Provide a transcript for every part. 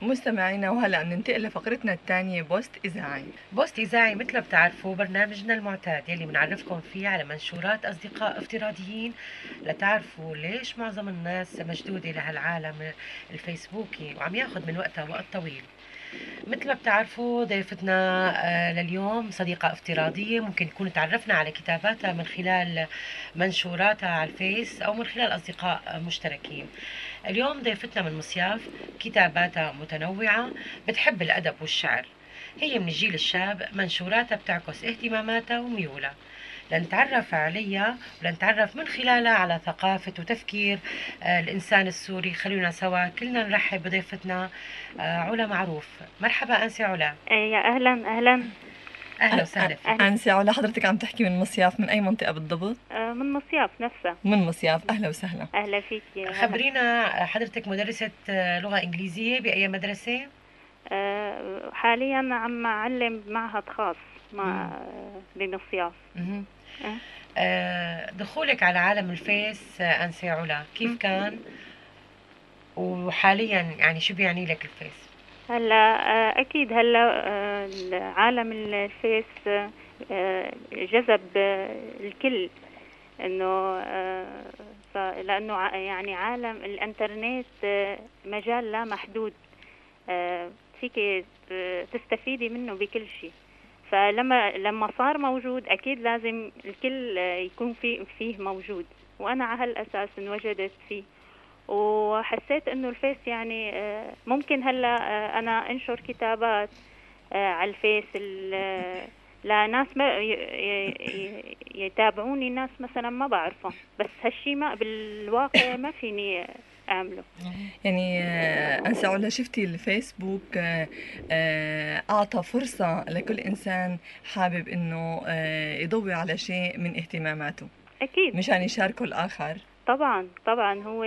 مستمعينا، وهلا بننتقل لفقرتنا الثانية، بوست إذاعي. بوست إذاعي مثل ما بتعرفوا برنامجنا المعتاد يلي بنعرفكم فيه على منشورات أصدقاء افتراضيين لتعرفوا ليش معظم الناس مشدودة لهالعالم الفيسبوكي وعم ياخد من وقتها وقت طويل. مثل ما بتعرفوا ضيفتنا لليوم صديقة افتراضية، ممكن نكون تعرفنا على كتاباتها من خلال منشوراتها على الفيس أو من خلال أصدقاء مشتركين. اليوم ضيفتنا من مصياف، كتاباتها متنوعة، بتحب الأدب والشعر. هي من الجيل الشاب، منشوراتها بتعكس اهتماماتها وميولها. لنتعرف عليها ولنتعرف من خلالها على ثقافة وتفكير الإنسان السوري. خلونا سوا كلنا نرحب بضيفتنا علا معروف. مرحبا أنسة علا. يا أهلا أهلا. أهلا وسهلا فيك. أنسة علا، حضرتك عم تحكي من مصياف، من أي منطقة بالضبط؟ من مصياف نفسها. من مصياف، أهلا وسهلا. أهلا فيك. خبرينا، حضرتك مدرسة لغة إنجليزية بأي مدرسة؟ حاليا عم أعلم بمعهد خاص مع بمصياف. دخولك على عالم الفيس أنسة علا كيف كان؟ وحاليا يعني شو بيعني لك الفيس؟ هلا أكيد هلا عالم الفيس جذب الكل، إنه لأنه يعني عالم الإنترنت مجال لا محدود، فيك تستفيدي منه بكل شيء. فلما صار موجود أكيد لازم الكل يكون فيه موجود، وأنا على هالأساس انوجدت فيه وحسيت إنه الفيس يعني ممكن هلا أنا أنشر كتابات على الفيس لناس ما يتابعوني، ناس مثلا ما بعرفهم، بس هالشي ما بالواقع ما فيني أعمله. يعني أنسة علا، شفتي الفيسبوك أعطى فرصة لكل إنسان حابب إنه يضوي على شيء من اهتماماته، أكيد مشان يشاركه الآخر. طبعا هو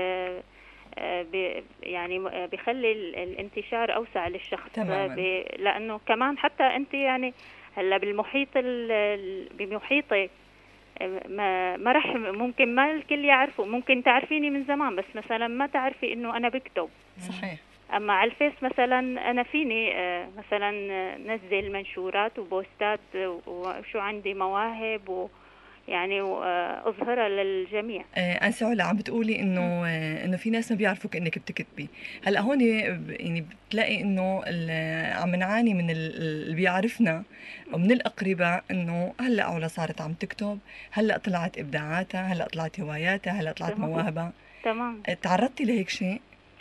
يعني بيخلي الانتشار أوسع للشخص تماماً. لأنه كمان حتى أنت يعني هلا بالمحيط بمحيطك ما رح ممكن ما الكل يعرفه، ممكن تعرفيني من زمان بس مثلا ما تعرفي إنه أنا بكتب. صحيح. أما على الفيس مثلا أنا فيني مثلا نزل منشورات وبوستات وشو عندي مواهب يعني أظهرها للجميع. أنسة علا، عم بتقولي إنه في ناس ما بيعرفوك إنك بتكتبي. هلا هون يعني بتلاقي إنه عم نعاني من اللي بيعرفنا ومن الأقرباء، إنه هلا علا صارت عم تكتب، هلا طلعت إبداعاتها، هلا طلعت هواياتها، هلا طلعت مواهبها. تمام. تعرضتي لهيك شيء؟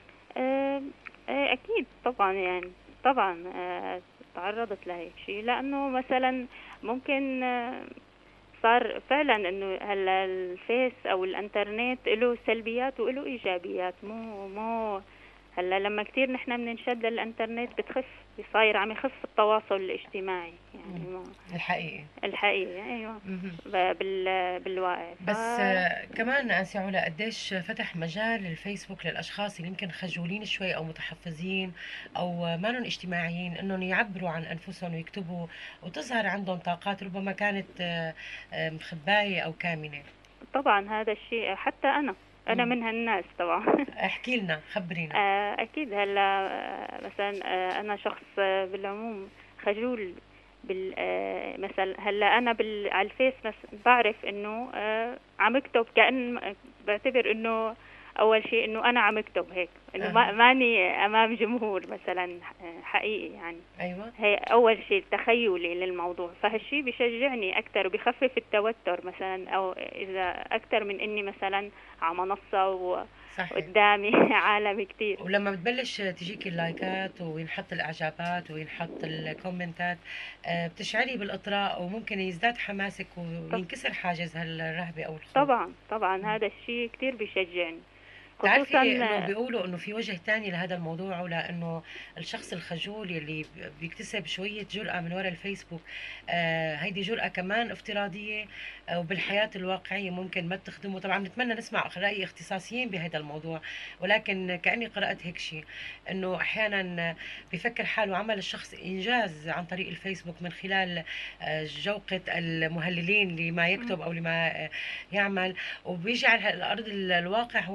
أكيد طبعا، يعني طبعا تعرضت لهيك شيء، لأنه مثلا ممكن صار فعلا انه هلا الفيس او الانترنت له سلبيات وله ايجابيات. مو هلا لما كثير نحن بننشد للانترنت بتخف، صاير عم يخف التواصل الاجتماعي يعني الحقيقي ايوه بالواقع. بس كمان أنسة علا، قديش فتح مجال الفيسبوك للاشخاص اللي يمكن خجولين شوي او متحفزين او ما لهم اجتماعيين، انهم يعبروا عن انفسهم ويكتبوا وتظهر عندهم طاقات ربما كانت مخباية او كامنة. طبعا هذا الشيء حتى انا من هالناس طبعا. احكي لنا، خبرينا. اكيد هلا مثلا انا شخص بالعموم خجول مثلا هلا انا على الفيس بعرف انه عم اكتب، كأن بعتبر انه اول شيء انه انا عم اكتب هيك، انه ماني امام جمهور مثلا حقيقي يعني. ايوه، هي اول شيء تخيلي للموضوع، فهالشيء بيشجعني اكثر وبيخفف التوتر مثلا، او اذا اكثر من اني مثلا على منصه قدامي عالم كتير. ولما بتبلش تجيك اللايكات وينحط الاعجابات وينحط الكومنتات بتشعري بالاطراء وممكن يزداد حماسك وينكسر حاجز هالرهبه او الخوف. طبعا هذا الشيء كتير بيشجعني. بتعرفي انه بيقولوا انه في وجه تاني لهذا الموضوع، ولانه الشخص الخجول اللي بيكتسب شوية جرأة من وراء الفيسبوك، هيدي جرأة كمان افتراضية وبالحياة الواقعية ممكن ما تخدمه. طبعا نتمنى نسمع رأي اختصاصيين بهذا الموضوع، ولكن كأني قرأت هيك شيء، انه احيانا بيفكر حاله عمل الشخص انجاز عن طريق الفيسبوك من خلال جوقة المهللين لما يكتب او لما يعمل، وبيجي على الارض الواقع هو ما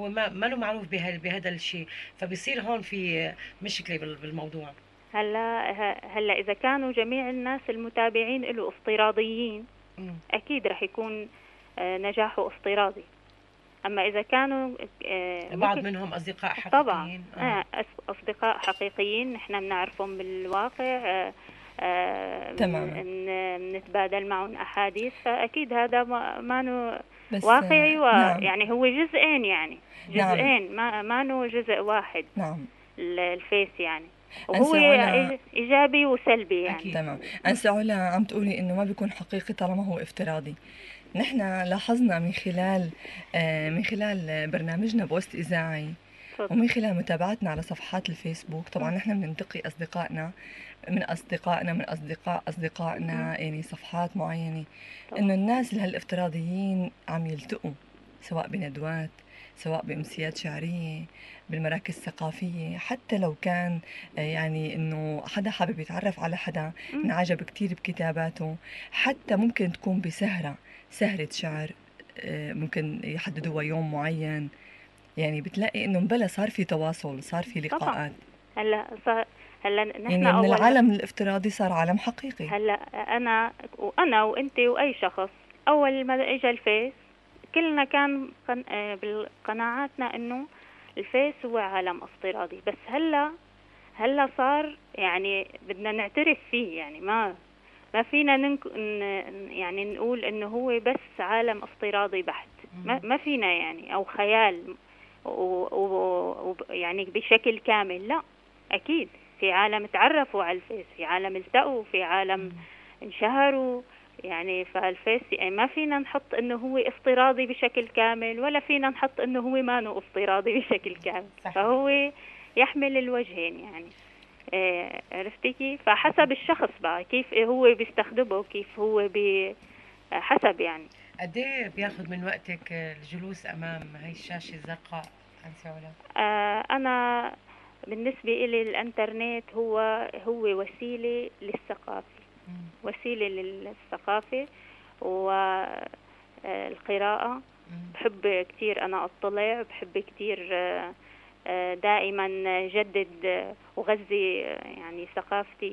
ما له معروف بهذا الشيء، فبصير هون في مشكلة بالموضوع. هلا إذا كانوا جميع الناس المتابعين له افتراضيين مم. أكيد رح يكون نجاحه افتراضي. أما إذا كانوا وبعض مثل منهم أصدقاء طبعا حقيقيين. أصدقاء حقيقيين نحن بنعرفهم بالواقع، تماما. بنتبادل معهم أحاديث، فأكيد هذا ما بس واقعي، نعم. يعني هو جزئين، يعني نعم. جزئين، ما نو جزء واحد نعم. الفيس يعني، وهو أنسة علا، إيجابي وسلبي يعني. أكيد. تمام. أنسة علا عم تقولي إنه ما بيكون حقيقي طالما هو افتراضي. نحن لاحظنا من خلال برنامجنا بوست إذاعي، تفضل. ومن خلال متابعتنا على صفحات الفيسبوك، طبعا نحن بننتقي أصدقائنا من أصدقاء أصدقائنا، يعني صفحات معينة، طبعا. إنه الناس هالافتراضيين عم يلتقوا سواء بندوات، سواء بأمسيات شعرية، بالمراكز الثقافية، حتى لو كان يعني إنه حدا حابب يتعرف على حدا انعجب كتير بكتاباته، حتى ممكن تكون سهرة شعر، ممكن يحددوا يوم معين، يعني بتلاقي إنه مبلا صار في تواصل، صار في طبعا. لقاءات. هلا نحن يعني من أول العالم الافتراضي صار عالم حقيقي. هلا أنا وأنت وأي شخص أول ما إجا الفيس كلنا كان بالقناعاتنا إنه الفيس هو عالم افتراضي، بس هلا صار يعني بدنا نعترف فيه، يعني ما فينا يعني نقول إنه هو بس عالم افتراضي بحت، ما فينا يعني، أو خيال يعني بشكل كامل، لا أكيد في عالم تعرفوا على الفيس، في عالم التقوا، في عالم انشهروا، يعني فالفيس يعني ما فينا نحط انه هو افتراضي بشكل كامل، ولا فينا نحط انه هو ما نو افتراضي بشكل كامل. صحيح. فهو يحمل الوجهين يعني، عرفتي كيف؟ فحسب الشخص بقى كيف هو بيستخدمه، كيف هو حسب يعني. قد ايه بياخد من وقتك الجلوس امام هاي الشاشة الزرقاء أنسة علا؟ انا بالنسبة إلي الانترنت هو وسيلة للثقافة، وسيلة للثقافة والقراءة. بحب كتير أنا أطلع، بحب كتير دائما جدد وغذي يعني ثقافتي،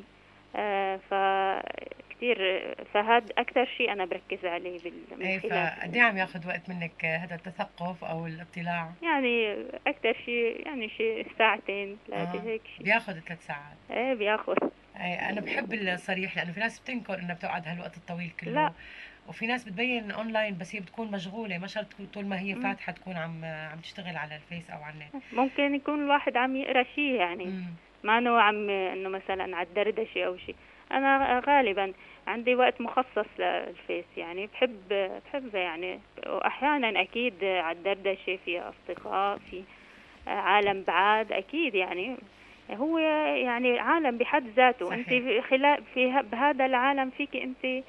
فكتير، فهذا أكثر شيء أنا بركز عليه من خلال. فقد ايه عم ياخد وقت منك هذا التثقف او الاطلاع؟ يعني أكثر شيء يعني شيء ساعتين 3 هيك شيء. بياخد 3 ساعات. ايه بياخد. انا بحب الصريح، لانه في ناس بتنكر انها بتقعد هالوقت الطويل كله. لا. وفي ناس بتبين اونلاين بس هي بتكون مشغوله، ما شرط طول ما هي فاتحه تكون عم تشتغل على الفيس او على النت. ممكن يكون الواحد عم يقرا شيء يعني، ما انه عم انه مثلا على الدردشه او شيء. انا غالبا عندي وقت مخصص للفيس، يعني بحب يعني، واحيانا اكيد على الدردشه في اصدقاء، في عالم بعاد اكيد، يعني هو يعني عالم بحد ذاته. صحيح. انت خلال بهذا العالم فيك انت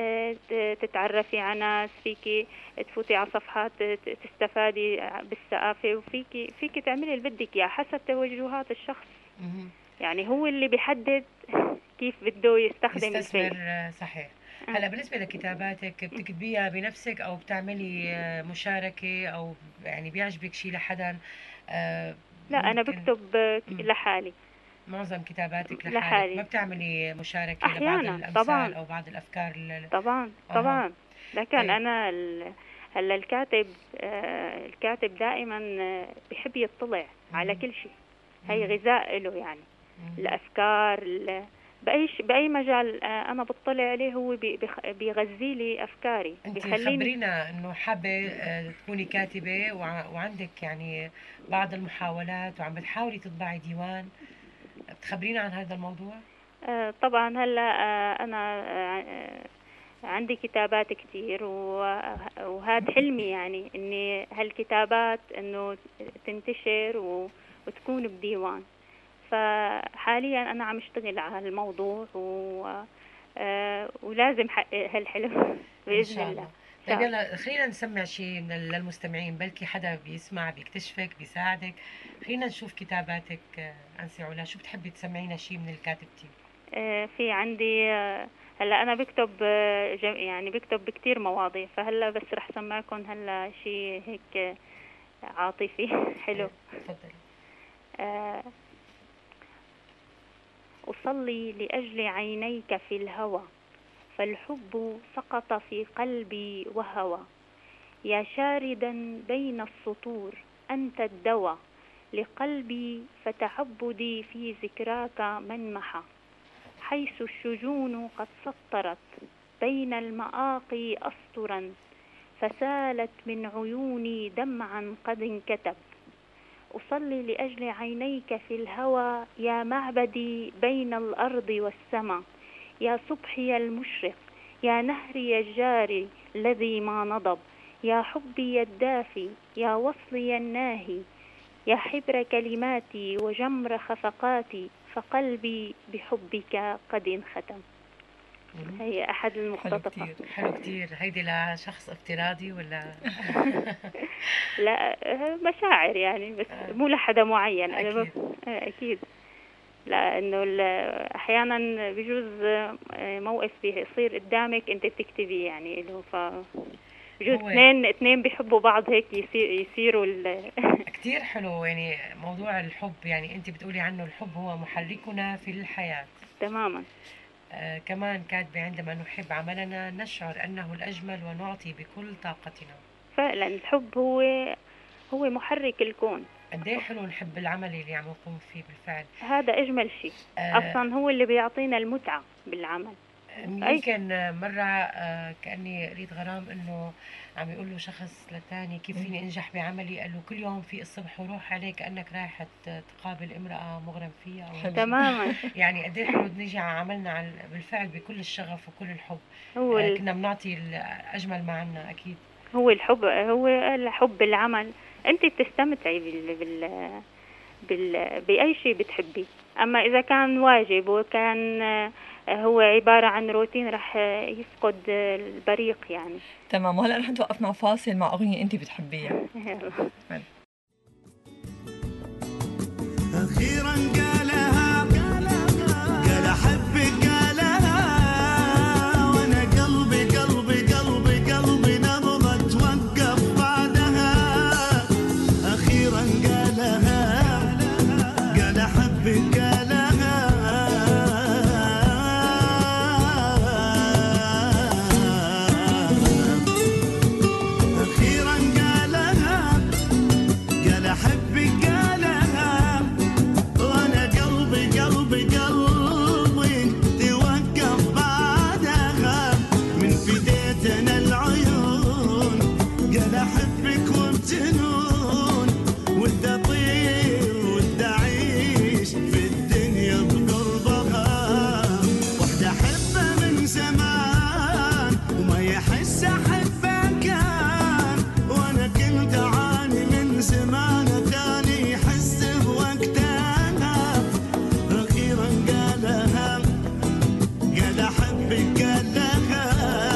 تتعرفي على ناس، فيك تفوتي على صفحات تستفادي بالثقافة، فيك تعملي اللي بدك اياه حسب توجهات الشخص. يعني هو اللي بيحدد كيف بده يستخدم الفيس. صحيح. هلا بالنسبة لكتاباتك بتكتبيها بنفسك او بتعملي مشاركة، او يعني بيعجبك شيء لحدا؟ لا انا بكتب لحالي. معظم كتاباتك لحالي. ما بتعملي مشاركة لبعض أحيانا الأمثال طبعا. أو بعض الأفكار طبعا لكن طيب. أنا هلا الكاتب دائما بحب يطلع على كل شيء، هي غذاء له يعني، الأفكار بأي مجال أنا بطلع عليه هو بيغذي لي أفكاري، انت بيخليني. خبرينا انه حابة تكوني كاتبة وعندك يعني بعض المحاولات وعم بتحاولي تطبعي ديوان، بتخبرينا عن هذا الموضوع؟ طبعا هلا أنا عندي كتابات كتير، وهذا حلمي يعني إني هالكتابات إنه تنتشر وتكون بديوان. فحاليا أنا عم اشتغل على الموضوع ولازم حقق هالحلم بإذن الله. طيب يلا خلينا نسمع شيء للمستمعين، بلكي حدا بيسمع بيكتشفك بيساعدك. خلينا نشوف كتاباتك أنسة علا، شو بتحبي تسمعينا شيء من الكاتبتي؟ في عندي هلا أنا بكتب يعني بكتب بكتير مواضيع، فهلا بس رح سمعكم هلا شيء هيك عاطفي. حلو. تفضلي. آه، أصلي لأجل عينيك في الهوى، فالحب سقط في قلبي وهوى. يا شاردا بين السطور أنت الدواء لقلبي، فتعبدي في ذكراك منمحة. حيث الشجون قد سطرت بين المآقي أسطرا، فسالت من عيوني دمعا قد انكتب. أصلي لأجل عينيك في الهوى، يا معبدي بين الأرض والسماء. يا صبحي المشرق، يا نهري الجاري الذي ما نضب. يا حبي الدافي، يا وصلي الناهي. يا حبر كلماتي وجمر خفقاتي، فقلبي بحبك قد انختم. هي أحد حلو المقتطفات. كتير. حلو كتير. هيدي لشخص افتراضي ولا؟ لا، مشاعر يعني، بس مو لحدا معين. أنا أكيد. أكيد. لأنه أحيانا بيجوز موقف بيصير قدامك أنت بتكتبي يعني له، بجوز هو اثنين بيحبوا بعض هيك يصيروا كتير حلو يعني موضوع الحب. يعني أنت بتقولي عنه الحب هو محركنا في الحياة. تماما. كمان كاتبة عندما نحب عملنا نشعر أنه الأجمل ونعطي بكل طاقتنا. فعلا الحب هو محرك الكون. قد ايه حلو نحب العمل اللي عم نقوم فيه بالفعل. هذا أجمل شيء. أصلا هو اللي بيعطينا المتعة بالعمل. يمكن مرة كأني قريت غرام إنه عم يقول له شخص للثاني كيف فيني أنجح بعملي، قال له كل يوم في الصبح وروح عليك كأنك رايح تقابل امرأة مغرم فيها أو حلو. تماما. يعني قد ايه حلو نيجي على عملنا بالفعل بكل الشغف وكل الحب. هو كنا بنعطي أجمل ما عنا أكيد. هو الحب العمل. أنت بتستمتعي بأي شيء بتحبيه. أما إذا كان واجب وكان هو عبارة عن روتين، رح يفقد البريق يعني. تمام. وهلا رح نتوقف مع فاصل مع أغنية أنت بتحبيها. يلا. أخيرا قالها، قال أحبك، قالها وأنا قلبي قلبي قلبي قلبي نبضة توقف بعدها. أخيرا قالها، قال أحبك، قالها أخيرا قالها، قال أحبك، قالها وأنا قلبي قلبي قلبي توقف بعدها. من فديتنا العيون قال أحبك وبجنون، ودي أطير ودي أعيش في الدنيا بقربها. وحدة أحبها من زمان وما يحس أحبها كان، وأنا كنت أعاني من زمان تاني يحس بوقتها. أخيرا قالها، قال أحبك، قالها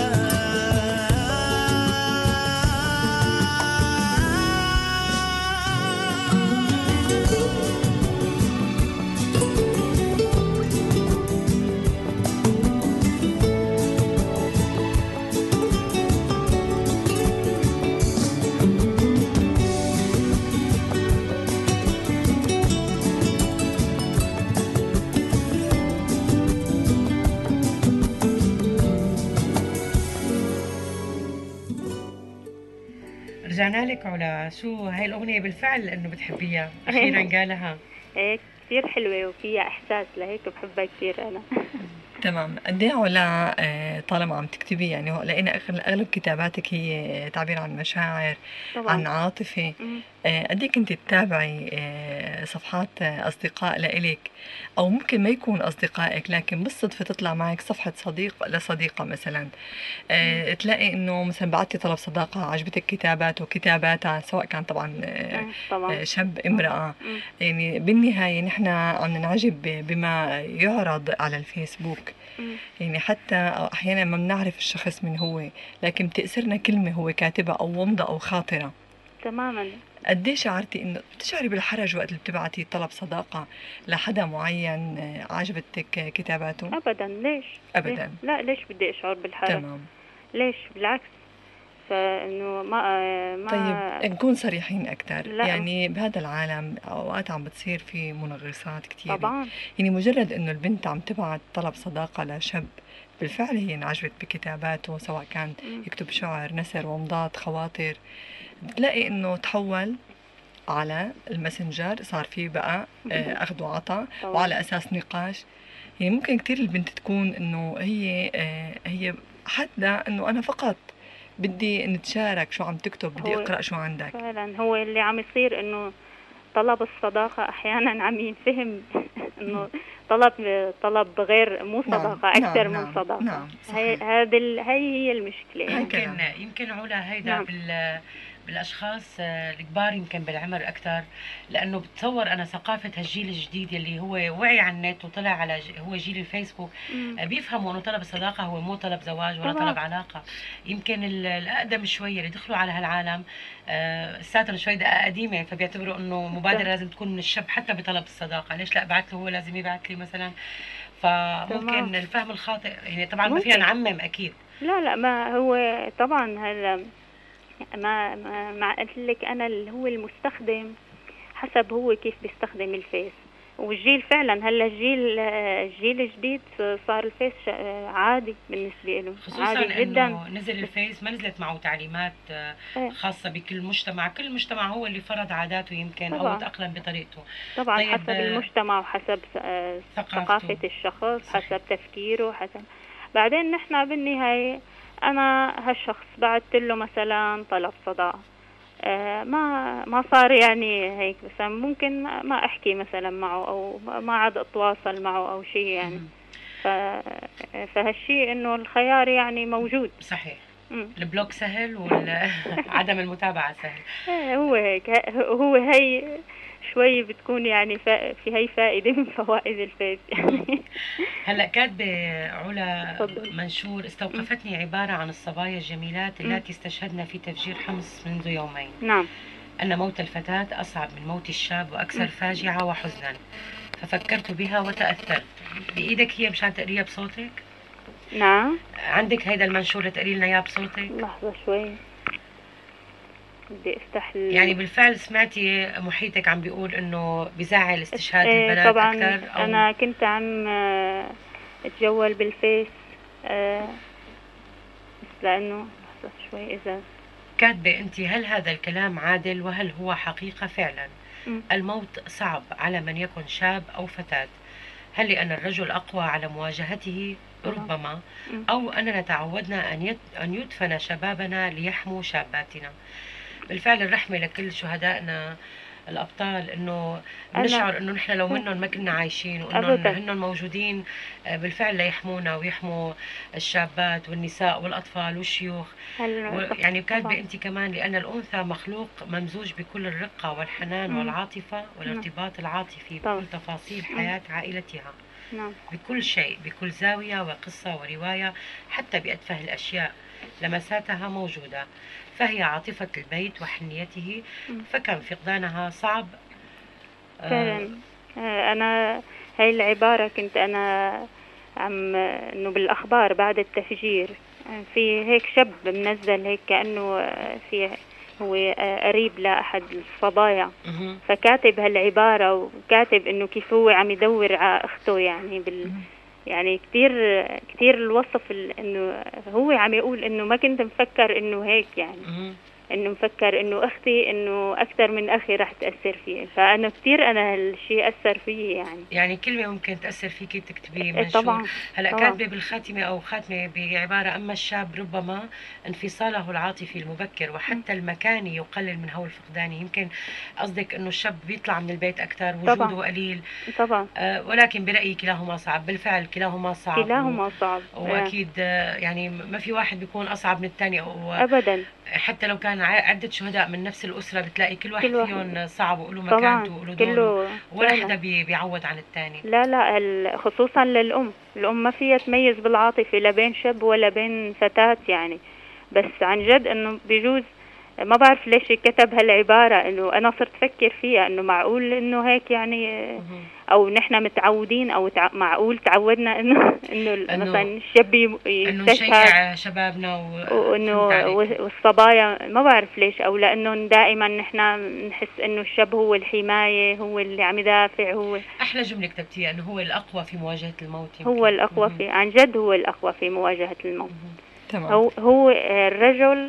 رجعنا لك علا. شو هاي الأغنية بالفعل إنه بتحبيها؟ أخيرا قالها. هيك كثير حلوة وفيها إحساس، لهيك بحبها كثير أنا. تمام. قد ايه علا طالما عم تكتبي يعني لقينا اغلب كتاباتك هي تعبير عن مشاعر، طبعا. عن عاطفه. مم. قد ايه كنت تتابعي صفحات اصدقاء لإلك، او ممكن ما يكون اصدقائك لكن بالصدفه تطلع معك صفحه صديق لصديقه مثلا، تلاقي انه مثلا بعتي طلب صداقه، عجبتك كتاباته كتاباتها، سواء كان طبعا طبعا. شاب امراه. مم. يعني بالنهايه نحن عم ننعجب بما يعرض على الفيسبوك. مم. يعني حتى أحيانا ما بنعرف الشخص من هو، لكن بتأثرنا كلمة هو كاتبها أو ومضة أو خاطرة. تماما. قديه شعرتي إنه بتشعري بالحرج وقت اللي بتبعتي طلب صداقة لحدا معين عجبتك كتاباته؟ أبدا. ليش؟ أبدا. لا، ليش بدي أشعر بالحرج؟ تمام. ليش؟ بالعكس. فإنه ما طيب نكون صريحين أكثر، لا. يعني بهذا العالم أوقات عم بتصير في منغصات كتير. طبعا يعني مجرد إنه البنت عم تبعت طلب صداقة لشاب بالفعل هي انعجبت بكتاباته، سواء كان يكتب شعر، نثر، ومضات، خواطر، بتلاقي إنه تحول على الماسنجر، صار في بقى أخذ وعطاء، طبعاً. وعلى أساس نقاش. يعني ممكن كتير البنت تكون إنه هي حتى إنه أنا فقط بدي نتشارك شو عم تكتب، بدي هو أقرأ شو عندك. فعلا هو اللي عم يصير إنه طلب الصداقة أحيانا عم ينفهم إنه طلب غير مو نعم، صداقة أكثر نعم، من نعم، صداقة. نعم، هي صحيح. هي المشكلة يعني. يمكن علا هيدا نعم. بالاشخاص الكبار، يمكن بالعمر اكثر، لانه بتصور انا ثقافه هالجيل الجديد اللي هو وعي على النت وطلع على هو جيل الفيسبوك، بيفهموا انه طلب الصداقه هو مو طلب زواج ولا طبعاً. طلب علاقه. يمكن الاقدم شويه اللي دخلوا على هالعالم لساتهم شوي دقه قديمه، فبيعتبروا انه مبادره لازم تكون من الشاب حتى بطلب الصداقه. ليش لا بعت له هو لازم يبعت لي مثلا؟ فممكن تمام. الفهم الخاطئ، يعني طبعا ما فينا ممكن. نعمم اكيد. لا ما هو طبعا هلا ما قلت لك انا اللي هو المستخدم حسب هو كيف بيستخدم الفيس. والجيل فعلا هلا الجيل الجديد صار الفيس عادي بالنسبه له، خصوصا عادي جدا. انه نزل الفيس ما نزلت معه تعليمات خاصه بكل مجتمع، كل مجتمع هو اللي فرض عاداته يمكن طبعاً. او تاقلم بطريقته. طبعا طيب، حسب المجتمع وحسب ثقافة الشخص، صحيح. حسب تفكيره، حسب. بعدين نحن بالنهاية أنا هالشخص بعت له مثلا طلب صداقة، ما صار يعني هيك مثلا، ممكن ما أحكي مثلا معه أو ما عاد أتواصل معه أو شيء يعني. فهالشيء إنه الخيار يعني موجود. صحيح. مم. البلوك سهل وعدم المتابعه سهل. هو هيك، هو هي شوي بتكون يعني في هي فائدة من فوائد الفيس يعني. هلا كاتبه علا تفضل. منشور استوقفتني عباره عن الصبايا الجميلات اللاتي استشهدن في تفجير حمص منذ يومين. نعم. أن موت الفتاة أصعب من موت الشاب وأكثر فاجعة وحزنا، ففكرت بها وتأثرت. بإيدك هي مشان تقريها بصوتك؟ نعم. عندك هيدا المنشور تقري لنا إياه بصوتك؟ لحظة شوي بدي افتح يعني بالفعل سمعتي محيطك عم بيقول إنه بزعل استشهاد البنات طبعا أكثر؟ أو أنا كنت عم اتجول بالفيس بس لأنه لحظة شوي إذا كاتبة أنت هل هذا الكلام عادل وهل هو حقيقة فعلا؟ الموت صعب على من يكن شاب أو فتاة، هل لأن الرجل أقوى على مواجهته؟ ربما، أو أننا تعودنا أن يدفن شبابنا ليحموا شاباتنا. بالفعل الرحمة لكل شهدائنا الأبطال، إنه نشعر إنه نحن لو منهم ما كنا عايشين، وإنه هن موجودين بالفعل ليحمونا ويحموا الشابات والنساء والأطفال والشيوخ. يعني كاتبة أنت كمان لأن الأنثى مخلوق ممزوج بكل الرقة والحنان والعاطفة والارتباط العاطفي بكل تفاصيل حياة عائلتها، بكل شيء، بكل زاوية وقصة ورواية، حتى بأتفه الأشياء لمساتها موجودة، فهي عاطفة البيت وحنيته، فكم فقدانها صعب. فعلا. أنا هاي العبارة كنت أنا إنه بالأخبار بعد التفجير في هيك شاب منزل هيك كأنه في هو قريب لأحد الصبايا، فكاتب هالعبارة وكاتب إنه كيف هو عم يدور على أخته يعني يعني كتير الوصف إنه هو عم يقول إنه ما كنت مفكر إنه هيك يعني، إنه مفكر إنه أختي إنه أكثر من أخي رح تأثر فيه. فأنا كتير أنا هالشيء أثر فيه يعني كلمة ممكن تأثر فيكي تكتبي منشور. طبعا. هلا كاتبة بالخاتمة أو خاتمة بعبارة أما الشاب ربما انفصاله العاطفي المبكر وحتى المكاني يقلل من هول فقدانه. يمكن قصدك إنه الشاب بيطلع من البيت أكثر، وجوده طبعا. قليل. طبعا. ولكن برأيي كلاهما صعب. بالفعل كلاهما صعب. صعب. وأكيد يعني ما في واحد بيكون أصعب من الثاني أبدا. حتى لو كان عدة شهداء من نفس الأسرة بتلاقي كل واحد فيهم صعب وله طبعاً. مكانته وله دوره، ولا حدا بيعوض عن الثاني. لا خصوصا للأم ما فيها تميز بالعاطفة لا بين شاب ولا بين فتاة يعني. بس عن جد إنه بيجوز ما بعرف ليش كتب هالعبارة، إنه أنا صرت أفكر فيها إنه معقول إنه هيك يعني، أو نحن متعودين أو معقول تعودنا إنه مثلا الشاب انه يستشهد، نشجع شبابنا وإنه والصبايا ما بعرف ليش، أو لأنه دائما نحن نحس إنه الشاب هو الحماية، هو اللي عم يدافع، هو احلى جمله كتبتيها انه هو الاقوى في مواجهه الموت. هو الأقوى في، عن جد هو الأقوى في مواجهة الموت. تمام. هو الرجل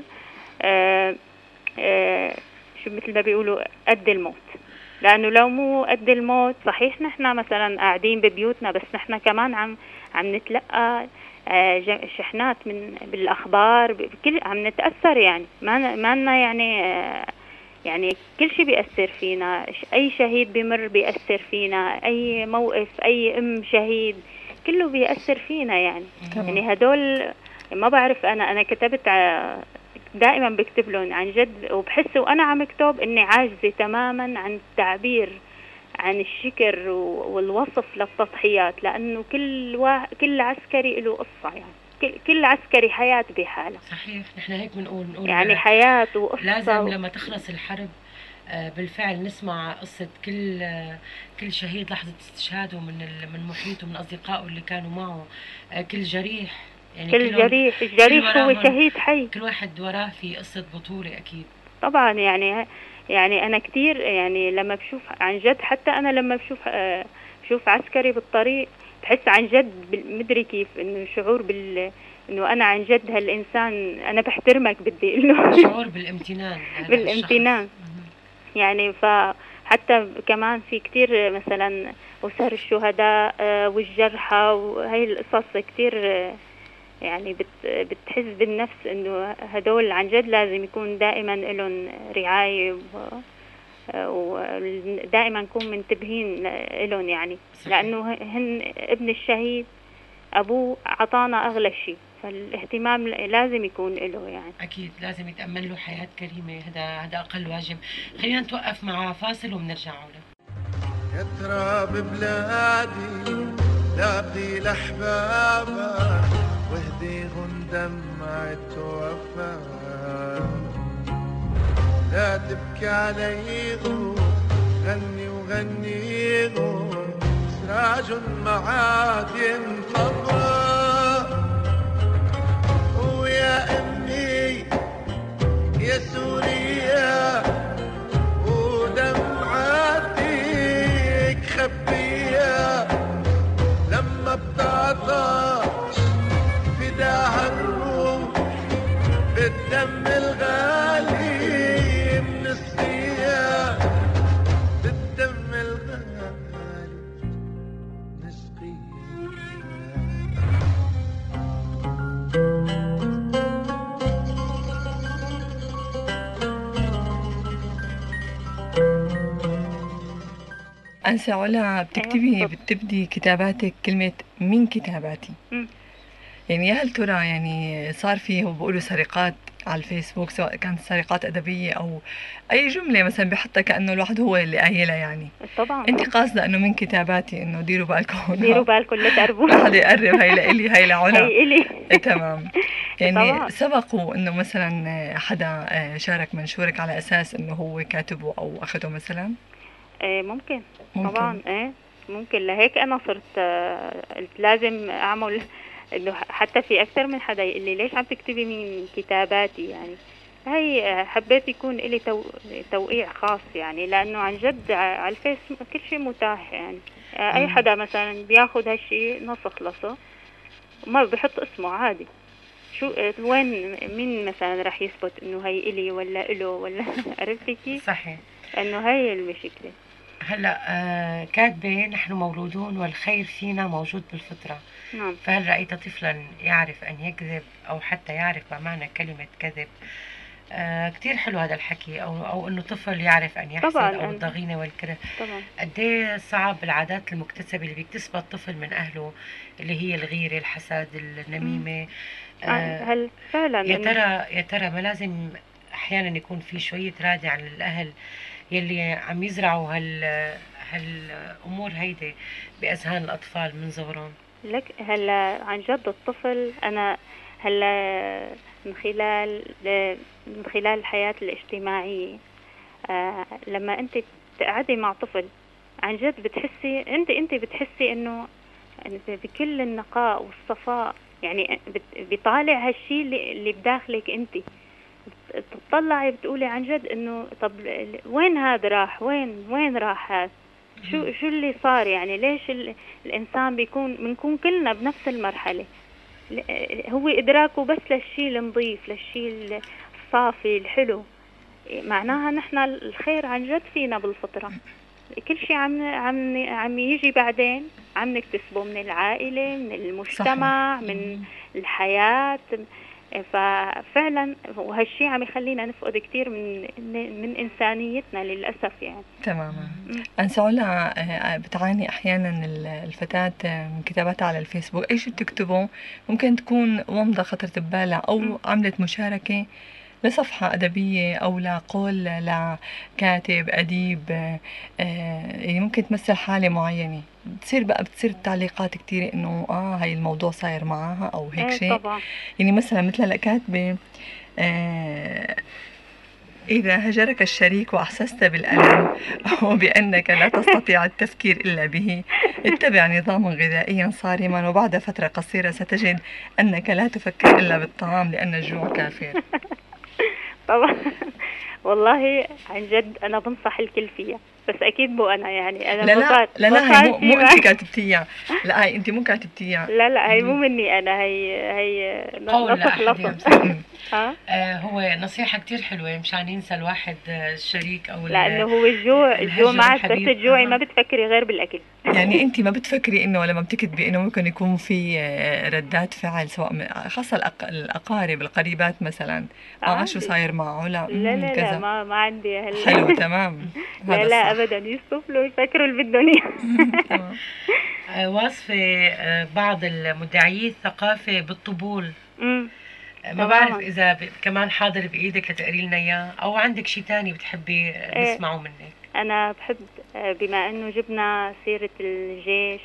شو مثل ما بيقولوا قد الموت، لأنه لو مو قد الموت صحيح نحن مثلا قاعدين ببيوتنا، بس نحن كمان عم نتلقى شحنات من بالأخبار، كل عم نتأثر يعني، ما لنا يعني يعني كل شيء بيأثر فينا، أي شهيد بمر بيأثر فينا، أي موقف، أي أم شهيد كله بيأثر فينا يعني. يعني هدول ما بعرف، أنا كتبت دائما بكتب لهم عن جد، وبحس وأنا عم أكتب إني عاجزة تماما عن التعبير عن الشكر والوصف للتضحيات، لأنه كل عسكري له قصة يعني، كل عسكري حياة بحالة. صحيح، نحن هيك بنقول يعني حياة وقصة. لازم لما تخلص الحرب بالفعل نسمع قصة كل شهيد لحظة استشهاده من محيطه، من أصدقائه اللي كانوا معه، كل جريح يعني، كل الجريح هو شهيد حي، كل واحد وراه في قصة بطولة أكيد. طبعا يعني أنا كتير يعني لما بشوف عن جد، حتى أنا لما بشوف عسكري بالطريق بحس عن جد مدري كيف إنه شعور إنه أنا عن جد هالإنسان أنا بحترمك، بدي إنه شعور بالامتنان بالامتنان يعني. فحتى كمان في كتير مثلا أسر الشهداء والجرحى، وهي القصص كتير يعني بتحس بالنفس إنه هدول عن جد لازم يكون دائما لهم رعاية، ودائما نكون منتبهين لهم يعني. صحيح. لأنه هن ابن الشهيد أبوه عطانا أغلى شيء، فالاهتمام لازم يكون له يعني. أكيد لازم يتأمن له حياة كريمة، هذا أقل واجب. خلينا نتوقف مع فاصل وبنرجع له. يا ترى ببلادي لاقي الأحباب واهديهم دمعة وفاء، لا تبكي عليهم، غني وغنيهم، سراج معاد ينطفى. ويا أمي يا سوريا ودمعاتك خبية، لما بتعطش فداها الروح بالدم الغالي من الصيام، بالدم الغالي نسقيها. أنسة علا، بتبدي كتاباتك كلمة من كتاباتي، يعني هل ترى يعني صار فيه بيقولوا سرقات على الفيسبوك، سواء كانت سرقات أدبية أو أي جملة مثلا بحطها كأنه الواحد هو اللي قايلها يعني؟ طبعا. أنت قاصدة إنه من كتاباتي، إنه ديروا بالكم، ديروا بالكم لا تقربوا، لا حدا يقرب، هي لإلي هي لعلا. هي إلي. تمام. يعني طبعا. سبقوا إنه مثلا حدا شارك منشورك على أساس إنه هو كاتبه أو أخده مثلا؟ ممكن طبعا. ممكن، لهيك أنا صرت قلت لازم أعمل إنه حتى في أكثر من حدا يقول لي ليش عم تكتبي من كتاباتي يعني. هي حبيت يكون لي توقيع خاص يعني، لأنه عن جد على الفيس كل شيء متاح يعني. أي حدا مثلا بياخد هالشيء نص خلصه وما بيحط اسمه عادي، شو وين مين مثلا رح يثبت إنه هي إلي ولا إله ولا عرفتي كيف؟ صحيح. إنه هي المشكلة. هلا كاتبة نحن مولودون والخير فينا موجود بالفطرة. نعم. فهل رأيت طفلا يعرف أن يكذب أو حتى يعرف ما معنى كلمة كذب؟ كتير حلو هذا الحكي، أو إنه طفل يعرف أن يحسد طبعاً. أو الضغينة والكره. طبعا. قديه صعب العادات المكتسبة اللي بيكتسبها الطفل من أهله، اللي هي الغيرة، الحسد، النميمة. هل فعلا يا ترى ما لازم أحيانا يكون في شوية رادع عن الأهل يلي عم يزرعوا هالأمور هيدي بأذهان الأطفال من صغرهم؟ لك هلا عن جد الطفل، أنا هلا من خلال الحياة الاجتماعية، لما أنت تقعدي مع طفل عن جد بتحسي أنت بتحسي إنه بكل النقاء والصفاء، يعني بيطالع هالشي اللي بداخلك أنت، تطلعي بتقولي عن جد إنه طب وين هذا راح، وين راح هذا، شو اللي صار، يعني ليش الإنسان بنكون كلنا بنفس المرحلة، هو إدراكه بس للشي النظيف، للشي الصافي الحلو، معناها نحن الخير عن جد فينا بالفطرة، كل شيء عم يجي بعدين عم نكتسبه من العائلة، من المجتمع، صحيح. من الحياة، ففعلا وهالشيء عم يخلينا نفقد كتير من إنسانيتنا للأسف يعني. تماما. أنسة علا، بتعاني أحيانا الفتاة من كتاباتها على الفيسبوك، أي شيء بتكتبه ممكن تكون ومضة خطرت ببالها أو عملت مشاركة لصفحة أدبية أو لقول لكاتب أديب، يعني ممكن تمثل حالة معينة، بتصير التعليقات كتير إنه هاي الموضوع صاير معاها أو هيك شيء. طبعا. يعني مثلا مثل الكاتبة إذا هجرك الشريك وأحسست بالألم وبأنك لا تستطيع التفكير إلا به، اتبع نظاما غذائيا صارما، وبعد فترة قصيرة ستجد أنك لا تفكر إلا بالطعام لأن الجوع كافر. طبعا. والله عن جد أنا بنصح الكل فيها، بس أكيد مو أنا، يعني أنا لا هي مو أنت كاتبتيها، لا هي أنت مو كاتبتيها، لا هي مو مني أنا، هي قول نصح لأحد. ها هو نصيحة كتير حلوة مشان ينسى الواحد الشريك أو لأنه هو الجوع معك، بس تجوعي ما بتفكري غير بالأكل. يعني أنت ما بتفكري إنه لما بتكتبي إنه ممكن يكون في ردات فعل، سواء خاصة الأقارب القريبات مثلا، شو صاير معه، لا كذا. ما عندي حلو تمام. لا أبدا، يصطفلوا يفكروا اللي بدهم تمام. وصفة بعض المدعيي الثقافة بالطبول، ما تماماً. بعرف إذا كمان حاضر بإيدك لتقري لنا إياه أو عندك شيء تاني بتحبي نسمعه منك. أنا بحب، بما أنه جبنا سيرة الجيش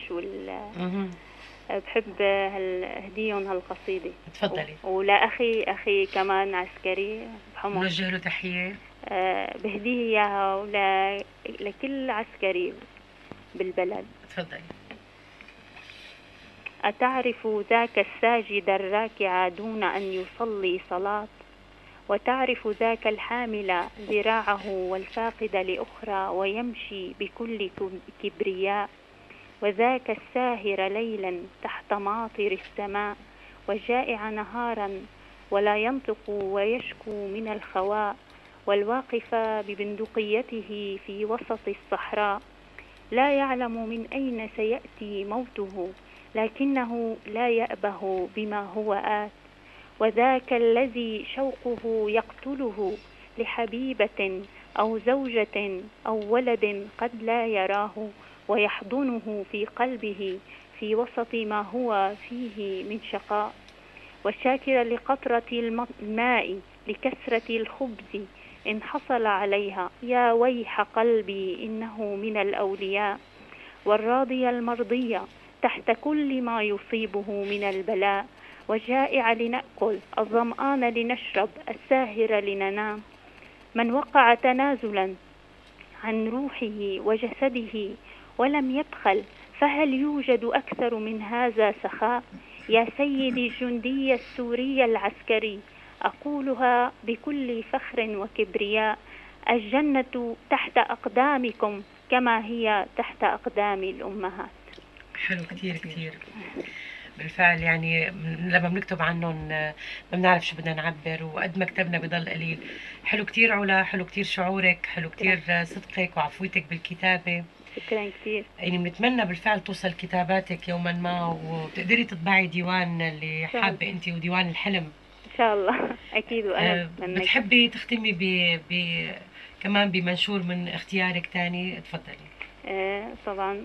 بحب هديهم هالقصيدة. تفضلي. ولا أخي كمان عسكري بحمص، نوجه له تحية، بهديه إياها لكل عسكري بالبلد. تفضلي. أتعرف ذاك الساجد الراكع دون أن يصلي صلاة، وتعرف ذاك الحامل ذراعه والفاقد لأخرى ويمشي بكل كبرياء، وذاك الساهر ليلا تحت ماطر السماء، والجائع نهارا ولا ينطق ويشكو من الخواء، والواقف ببندقيته في وسط الصحراء، لا يعلم من أين سيأتي موته لكنه لا يأبه بما هو آت، وذاك الذي شوقه يقتله لحبيبة أو زوجة أو ولد قد لا يراه، ويحضنه في قلبه في وسط ما هو فيه من شقاء، والشاكر لقطرة الماء لكسرة الخبز إن حصل عليها، يا ويح قلبي إنه من الأولياء، والراضي المرضية تحت كل ما يصيبه من البلاء، والجائع لنأكل، الظمآن لنشرب، الساهر لننام، من وقع تنازلا عن روحه وجسده ولم يبخل، فهل يوجد أكثر من هذا سخاء؟ يا سيدي الجندي السوري العسكري، أقولها بكل فخر وكبرياء، الجنة تحت أقدامكم كما هي تحت أقدام الأمهات. حلو كتير كتير. بالفعل يعني لما بنكتب عنهم ما بنعرف شو بدنا نعبر، وقد ما كتبنا بضل قليل. حلو كتير علا، حلو كتير شعورك، حلو كتير صدقك وعفويتك بالكتابة. شكرا كتير. يعني بنتمنى بالفعل توصل كتاباتك يوما ما وتقدري تطبعي ديوان اللي حابة انت وديوان الحلم ان شاء الله. اكيد. وانا بتحبي تختمي كمان بمنشور من اختيارك تاني؟ تفضلي. طبعا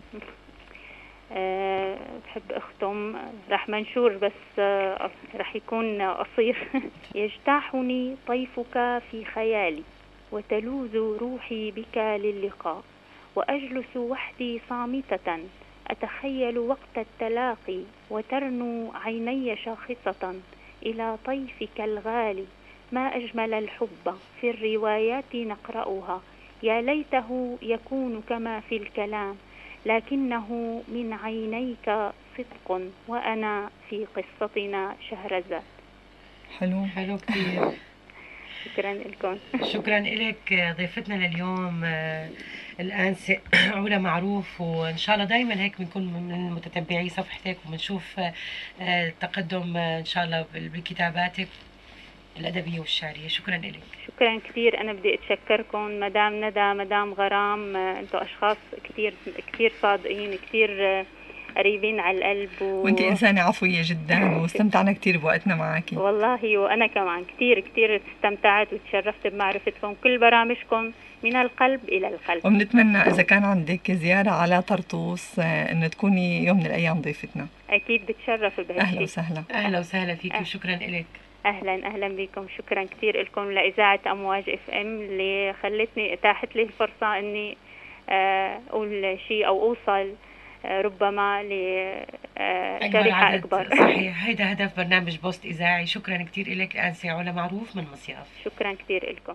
بحب أختم راح منشور بس راح يكون قصير. يجتاحني طيفك في خيالي وتلوذ روحي بك للقاء، وأجلس وحدي صامتة أتخيل وقت التلاقي، وترنو عيني شاخصة إلى طيفك الغالي، ما أجمل الحب في الروايات نقرأها، يا ليته يكون كما في الكلام، لكنه من عينيك صدق، وأنا في قصتنا شهرزاد. حلو. حلو كتير. شكرا لكم. شكرا لك ضيفتنا لليوم الآنسة علا معروف، وإن شاء الله دايما هيك بنكون من متتبعي صفحتك وبنشوف التقدم إن شاء الله بكتاباتك الأدبية والشعرية. شكرا لك. شكرا كثير. أنا بدي أتشكركم مدام ندى، مدام غرام، أنتم أشخاص كثير كثير صادقين، كثير قريبين على القلب وانت إنسانة عفوية جدا، واستمتعنا كثير بوقتنا معك. والله وأنا كمان كثير كثير استمتعت وتشرفت بمعرفتكم، كل برامجكم من القلب إلى القلب. وبنتمنى إذا كان عندك زيارة على طرطوس إنه تكوني يوم من الأيام ضيفتنا. أكيد بتشرف بهالشيء. أهلا وسهلا. أهلا وسهلا فيك وشكرا لك. أهلا بكم. شكرا كثير لكم لإذاعة أمواج FM اللي خلتني اتاحت لي الفرصة إني أقول شيء أو أوصل ربما لشريحة أكبر. صحيح، هيدا هدف برنامج بوست إذاعي. شكرا كثير لك الآنسة علا معروف من مصياف. شكرا كثير لكم.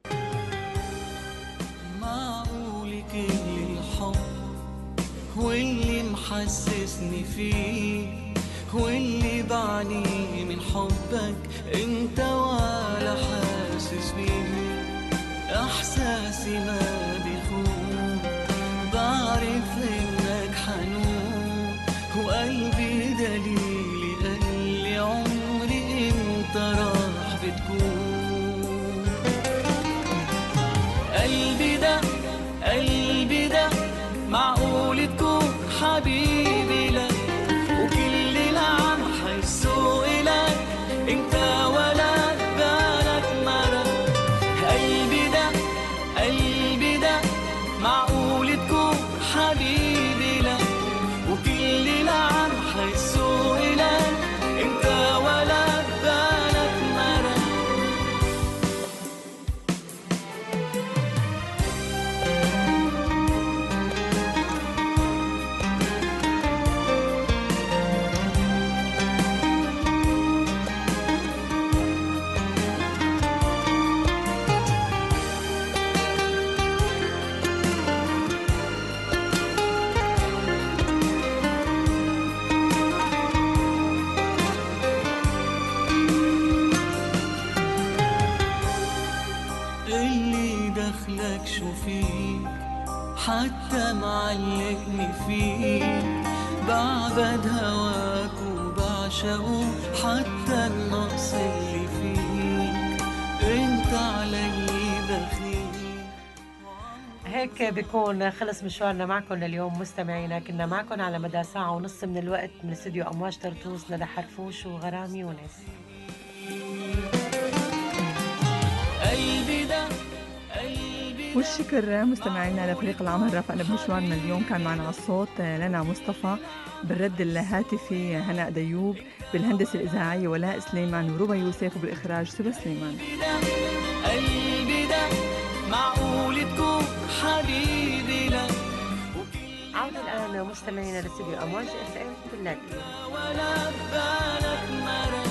معقول كل الحب واللي محسسني فيه واللي بعاني من حبك انت ولا حاسس بيه، احساسي ما بيخون، بعرف انك حنون وقلبي دليلي قالي عمري انت راح بتكون. قلبي ده معقول تكون حبيبي لك، وكل العام حيسوق لك انت ولا بالك مرة. قلبي ده معقول تكون حبيبي لك، وكل العام حيسوق لك انت ولا بالك مرة. اللي دخلك شو فيك حتى معلقني فيك، بعبد هواك وبعشقه حتى النقص اللي فيك انت علي بخيل. هيك بيكون خلص مشوارنا معكم لليوم مستمعينا. كنا معكم على مدى ساعة ونص من الوقت من استوديو أمواج طرطوس، ندى حرفوش وغرام يونس. والشكر مستمعينا لفريق العمل رافقنا بمشوارنا اليوم. كان معنا على الصوت لنا مصطفى، بالرد الهاتفي هناء ديوب، بالهندسة الإذاعية ولاء سليمان وربا يوسف، وبالإخراج سبا سليمان. قلبي ده معقول تكون حبيبي لك. عودة الآن مستمعينا لاستوديو أمواج FM بالنادي. ولا بالك مرة